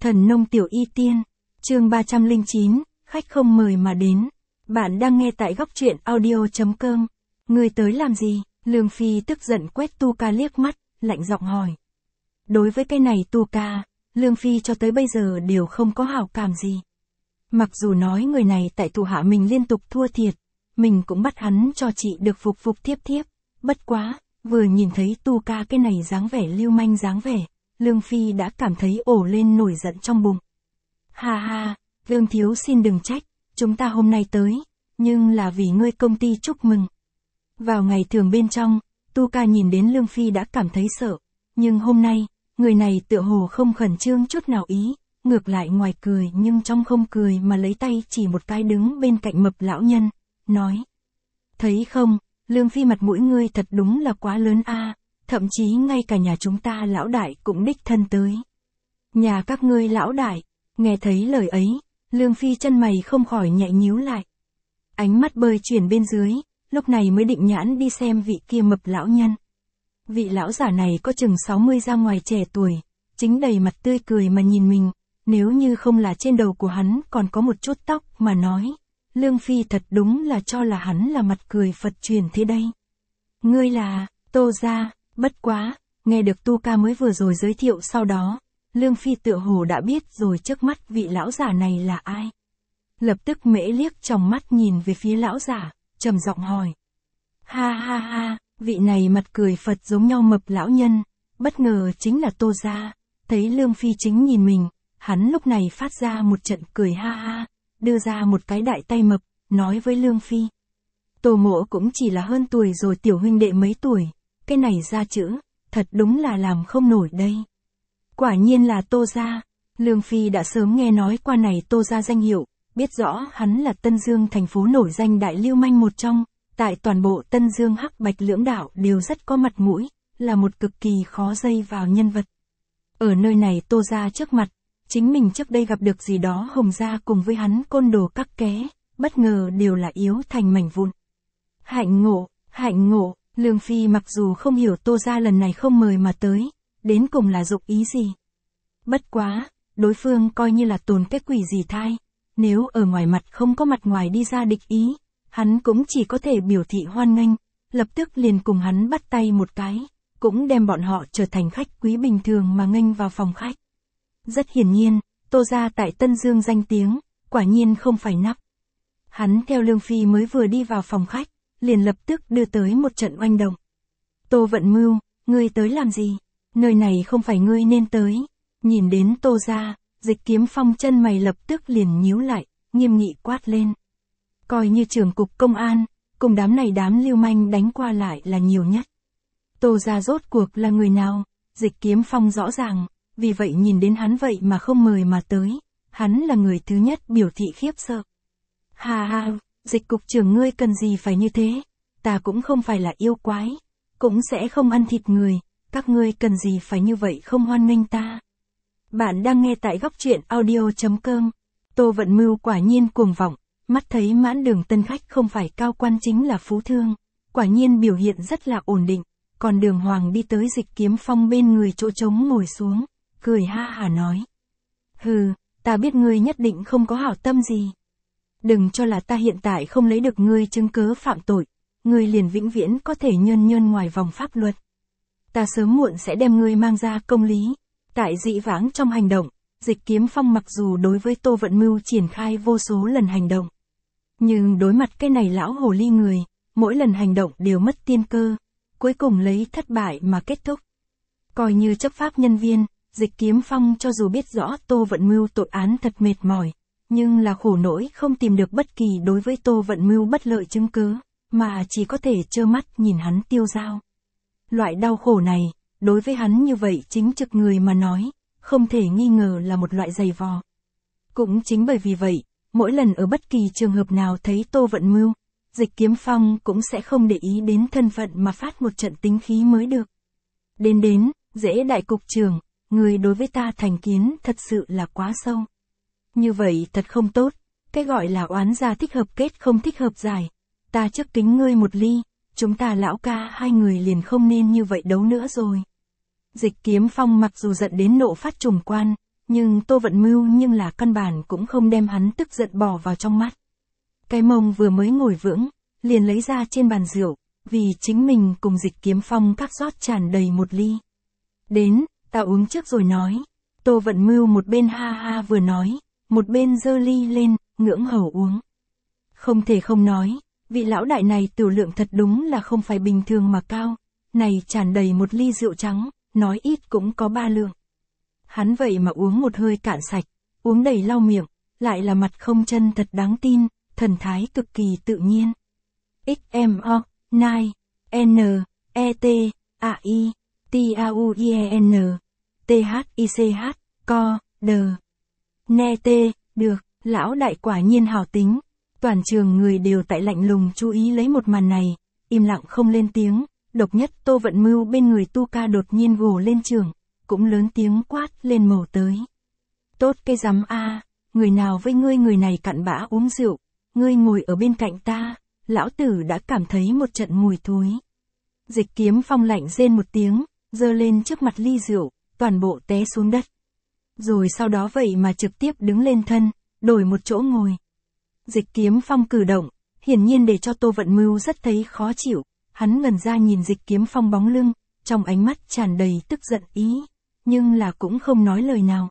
Thần nông tiểu y tiên, chương 309, khách không mời mà đến. Bạn đang nghe tại góc truyện audio.com. Ngươi tới làm gì? Lương Phi tức giận quét Tu Ca liếc mắt, lạnh giọng hỏi. Đối với cái này Tu Ca, Lương Phi cho tới bây giờ đều không có hảo cảm gì. Mặc dù nói người này tại thủ hạ mình liên tục thua thiệt, mình cũng bắt hắn cho chị được phục thiếp, bất quá, vừa nhìn thấy Tu Ca cái này dáng vẻ lưu manh dáng vẻ, Lương Phi đã cảm thấy ổ lên nổi giận trong bụng. Ha ha, Lương thiếu xin đừng trách, chúng ta hôm nay tới, nhưng là vì ngươi công ty chúc mừng. Vào ngày thường bên trong, Tu Ca nhìn đến Lương Phi đã cảm thấy sợ, nhưng hôm nay, người này tựa hồ không khẩn trương chút nào ý, ngược lại ngoài cười nhưng trong không cười mà lấy tay chỉ một cái đứng bên cạnh mập lão nhân, nói. Thấy không, Lương Phi mặt mũi ngươi thật đúng là quá lớn a, thậm chí ngay cả nhà chúng ta lão đại cũng đích thân tới. Nhà các ngươi lão đại, nghe thấy lời ấy, Lương Phi chân mày không khỏi nhẹ nhíu lại. Ánh mắt bơi chuyển bên dưới, lúc này mới định nhãn đi xem vị kia mập lão nhân. Vị lão giả này có chừng 60 ra ngoài trẻ tuổi, chính đầy mặt tươi cười mà nhìn mình, nếu như không là trên đầu của hắn còn có một chút tóc mà nói. Lương Phi thật đúng là cho là hắn là mặt cười Phật truyền thế đây. Ngươi là, Tô gia, bất quá, nghe được Tu Ca mới vừa rồi giới thiệu sau đó, Lương Phi tựa hồ đã biết rồi trước mắt vị lão giả này là ai. Lập tức mễ liếc trong mắt nhìn về phía lão giả, trầm giọng hỏi. Ha ha ha, vị này mặt cười Phật giống nhau mập lão nhân, bất ngờ chính là Tô gia, thấy Lương Phi chính nhìn mình, hắn lúc này phát ra một trận cười ha ha, đưa ra một cái đại tay mập, nói với Lương Phi. Tô mỗ cũng chỉ là hơn tuổi rồi tiểu huynh đệ mấy tuổi, cái này ra chữ, thật đúng là làm không nổi đây. Quả nhiên là Tô gia, Lương Phi đã sớm nghe nói qua này Tô gia danh hiệu, biết rõ hắn là Tân Dương thành phố nổi danh đại lưu manh một trong, tại toàn bộ Tân Dương Hắc Bạch lưỡng đạo đều rất có mặt mũi, là một cực kỳ khó dây vào nhân vật. Ở nơi này Tô gia trước mặt, chính mình trước đây gặp được gì đó Hồng gia cùng với hắn côn đồ các ké, bất ngờ đều là yếu thành mảnh vụn. Hạnh ngộ, Lương Phi mặc dù không hiểu Tô gia lần này không mời mà tới, đến cùng là dụng ý gì. Bất quá, đối phương coi như là tồn cái quỷ gì thai, nếu ở ngoài mặt không có mặt ngoài đi ra địch ý, hắn cũng chỉ có thể biểu thị hoan nghênh, lập tức liền cùng hắn bắt tay một cái, cũng đem bọn họ trở thành khách quý bình thường mà nghênh vào phòng khách. Rất hiển nhiên, Tô gia tại Tân Dương danh tiếng, quả nhiên không phải nắp. Hắn theo Lương Phi mới vừa đi vào phòng khách, liền lập tức đưa tới một trận oanh động. Tô Vận Mưu, ngươi tới làm gì? Nơi này không phải ngươi nên tới. Nhìn đến Tô gia, Dịch Kiếm Phong chân mày lập tức liền nhíu lại, nghiêm nghị quát lên. Coi như trưởng cục công an, cùng đám lưu manh đánh qua lại là nhiều nhất. Tô gia rốt cuộc là người nào? Dịch Kiếm Phong rõ ràng, vì vậy nhìn đến hắn vậy mà không mời mà tới, hắn là người thứ nhất biểu thị khiếp sợ. Ha ha, Dịch cục trưởng ngươi cần gì phải như thế, ta cũng không phải là yêu quái, cũng sẽ không ăn thịt người, các ngươi cần gì phải như vậy không hoan nghênh ta. Bạn đang nghe tại góc truyện audio.com. Tô Vận Mưu quả nhiên cuồng vọng, mắt thấy mãn đường tân khách không phải cao quan chính là phú thương, quả nhiên biểu hiện rất là ổn định, còn Đường Hoàng đi tới Dịch Kiếm Phong bên người chỗ trống ngồi xuống, cười ha hả nói. Hừ, ta biết ngươi nhất định không có hảo tâm gì. Đừng cho là ta hiện tại không lấy được ngươi chứng cớ phạm tội, ngươi liền vĩnh viễn có thể nhơn ngoài vòng pháp luật. Ta sớm muộn sẽ đem ngươi mang ra công lý. Tại dĩ vãng trong hành động, Dịch Kiếm Phong mặc dù đối với Tô Vận Mưu triển khai vô số lần hành động, nhưng đối mặt cái này lão hồ ly người, mỗi lần hành động đều mất tiên cơ, cuối cùng lấy thất bại mà kết thúc. Coi như chấp pháp nhân viên, Dịch Kiếm Phong cho dù biết rõ Tô Vận Mưu tội án thật mệt mỏi, nhưng là khổ nỗi không tìm được bất kỳ đối với Tô Vận Mưu bất lợi chứng cứ, mà chỉ có thể trơ mắt nhìn hắn tiêu dao. Loại đau khổ này, đối với hắn như vậy chính trực người mà nói, không thể nghi ngờ là một loại giày vò. Cũng chính bởi vì vậy, mỗi lần ở bất kỳ trường hợp nào thấy Tô Vận Mưu, Dịch Kiếm Phong cũng sẽ không để ý đến thân phận mà phát một trận tính khí mới được. Đến, dễ đại cục trưởng, người đối với ta thành kiến thật sự là quá sâu. Như vậy thật không tốt, cái gọi là oán gia thích hợp kết không thích hợp giải. Ta trước kính ngươi một ly, chúng ta lão ca hai người liền không nên như vậy đấu nữa rồi. Dịch Kiếm Phong mặc dù giận đến nộ phát trùng quan, Nhưng Tô Vận Mưu nhưng là căn bản cũng không đem hắn tức giận bỏ vào trong mắt. Cái mông vừa mới ngồi vững, liền lấy ra trên bàn rượu, vì chính mình cùng Dịch Kiếm Phong các rót tràn đầy một ly. Đến, ta uống trước rồi nói. Tô Vận Mưu một bên ha ha vừa nói, một bên giơ ly lên, ngưỡng hầu uống. Không thể không nói, vị lão đại này tiểu lượng thật đúng là không phải bình thường mà cao. Này tràn đầy một ly rượu trắng, nói ít cũng có 3 lượng. Hắn vậy mà uống một hơi cạn sạch, uống đầy lau miệng, lại là mặt không chân thật đáng tin, thần thái cực kỳ tự nhiên. XMO, Nai, N, E T, A I, T A U I E N, T H I C H, Co, D. Nè tê, được, lão đại quả nhiên hào tính. Toàn trường người đều tại lạnh lùng chú ý lấy một màn này, im lặng không lên tiếng, độc nhất Tô Vận Mưu bên người Tu Ca đột nhiên gồ lên trường, cũng lớn tiếng quát lên mầu tới. Tốt cái rắm a, người nào với ngươi người này cặn bã uống rượu, ngươi ngồi ở bên cạnh ta, lão tử đã cảm thấy một trận mùi thối. Dịch Kiếm Phong lạnh rên một tiếng, giơ lên trước mặt ly rượu, toàn bộ té xuống đất. Rồi sau đó vậy mà trực tiếp đứng lên thân, đổi một chỗ ngồi. Dịch Kiếm Phong cử động, hiển nhiên để cho Tô Vận Mưu rất thấy khó chịu, hắn ngẩn ra nhìn Dịch Kiếm Phong bóng lưng, trong ánh mắt tràn đầy tức giận ý, nhưng là cũng không nói lời nào.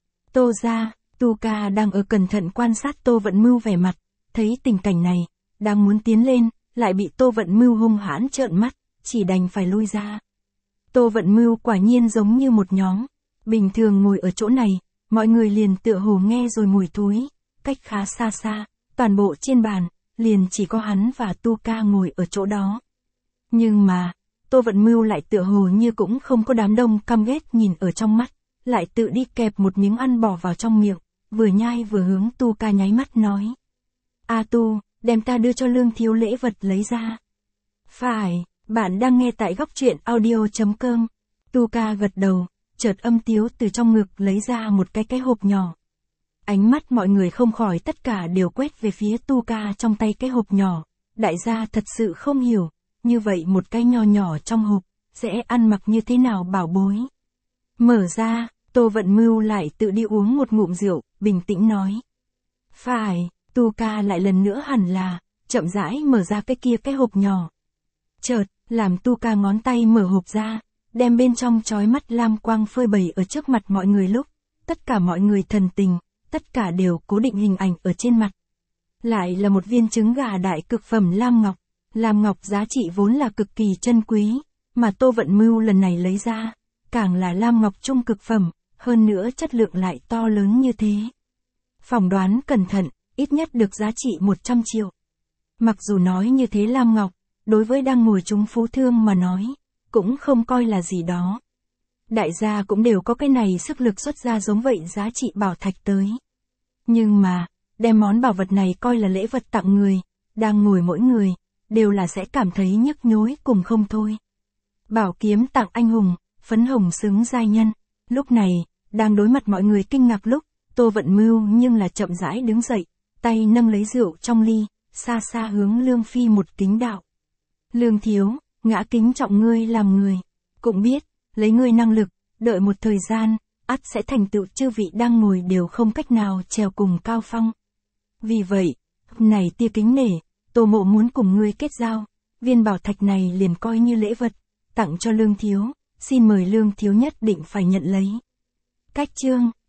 Tô gia, Tu Ca đang ở cẩn thận quan sát Tô Vận Mưu vẻ mặt, thấy tình cảnh này, đang muốn tiến lên, lại bị Tô Vận Mưu hung hãn trợn mắt, chỉ đành phải lui ra. Tô Vận Mưu quả nhiên giống như một nhóm, bình thường ngồi ở chỗ này, mọi người liền tựa hồ nghe rồi mùi thối, cách khá xa xa, toàn bộ trên bàn, liền chỉ có hắn và Tu Ca ngồi ở chỗ đó. Nhưng mà, Tô Vận Mưu lại tựa hồ như cũng không có đám đông căm ghét nhìn ở trong mắt, lại tự đi kẹp một miếng ăn bỏ vào trong miệng, vừa nhai vừa hướng Tu Ca nháy mắt nói. A Tu, đem ta đưa cho Lương thiếu lễ vật lấy ra. Phải, bạn đang nghe tại góc truyện audio.com. Tu Ca gật đầu, chợt âm tiếu từ trong ngực lấy ra một cái hộp nhỏ. Ánh mắt mọi người không khỏi tất cả đều quét về phía Tu Ca trong tay cái hộp nhỏ. Đại gia thật sự không hiểu, như vậy một cái nho nhỏ trong hộp, sẽ ăn mặc như thế nào bảo bối. Mở ra, Tô Vận Mưu lại tự đi uống một ngụm rượu, bình tĩnh nói. Phải, Tu Ca lại lần nữa hẳn là, chậm rãi mở ra cái hộp nhỏ. Chợt, làm Tu Ca ngón tay mở hộp ra, đem bên trong chói mắt lam quang phơi bày ở trước mặt mọi người lúc, tất cả mọi người thần tình, tất cả đều cố định hình ảnh ở trên mặt. Lại là một viên trứng gà đại cực phẩm lam ngọc. Lam ngọc giá trị vốn là cực kỳ chân quý, mà Tô Vận Mưu lần này lấy ra, càng là lam ngọc trung cực phẩm, hơn nữa chất lượng lại to lớn như thế. Phỏng đoán cẩn thận, ít nhất được giá trị 100 triệu. Mặc dù nói như thế lam ngọc, đối với đang ngồi chúng phú thương mà nói, cũng không coi là gì đó. Đại gia cũng đều có cái này sức lực xuất ra giống vậy giá trị bảo thạch tới. Nhưng mà, đem món bảo vật này coi là lễ vật tặng người, đang ngồi mỗi người, đều là sẽ cảm thấy nhức nhối cùng không thôi. Bảo kiếm tặng anh hùng, phấn hồng xứng giai nhân. Lúc này, đang đối mặt mọi người kinh ngạc lúc, Tô Vận Mưu nhưng là chậm rãi đứng dậy, tay nâng lấy rượu trong ly, xa xa hướng Lương Phi một kính đạo. Lương thiếu, ngã kính trọng ngươi làm người, cũng biết, lấy ngươi năng lực, đợi một thời gian, ắt sẽ thành tựu chư vị đang ngồi đều không cách nào trèo cùng cao phong. Vì vậy, này tia kính nể, Tô mộ muốn cùng ngươi kết giao, viên bảo thạch này liền coi như lễ vật, tặng cho Lương thiếu, xin mời Lương thiếu nhất định phải nhận lấy. Cách chương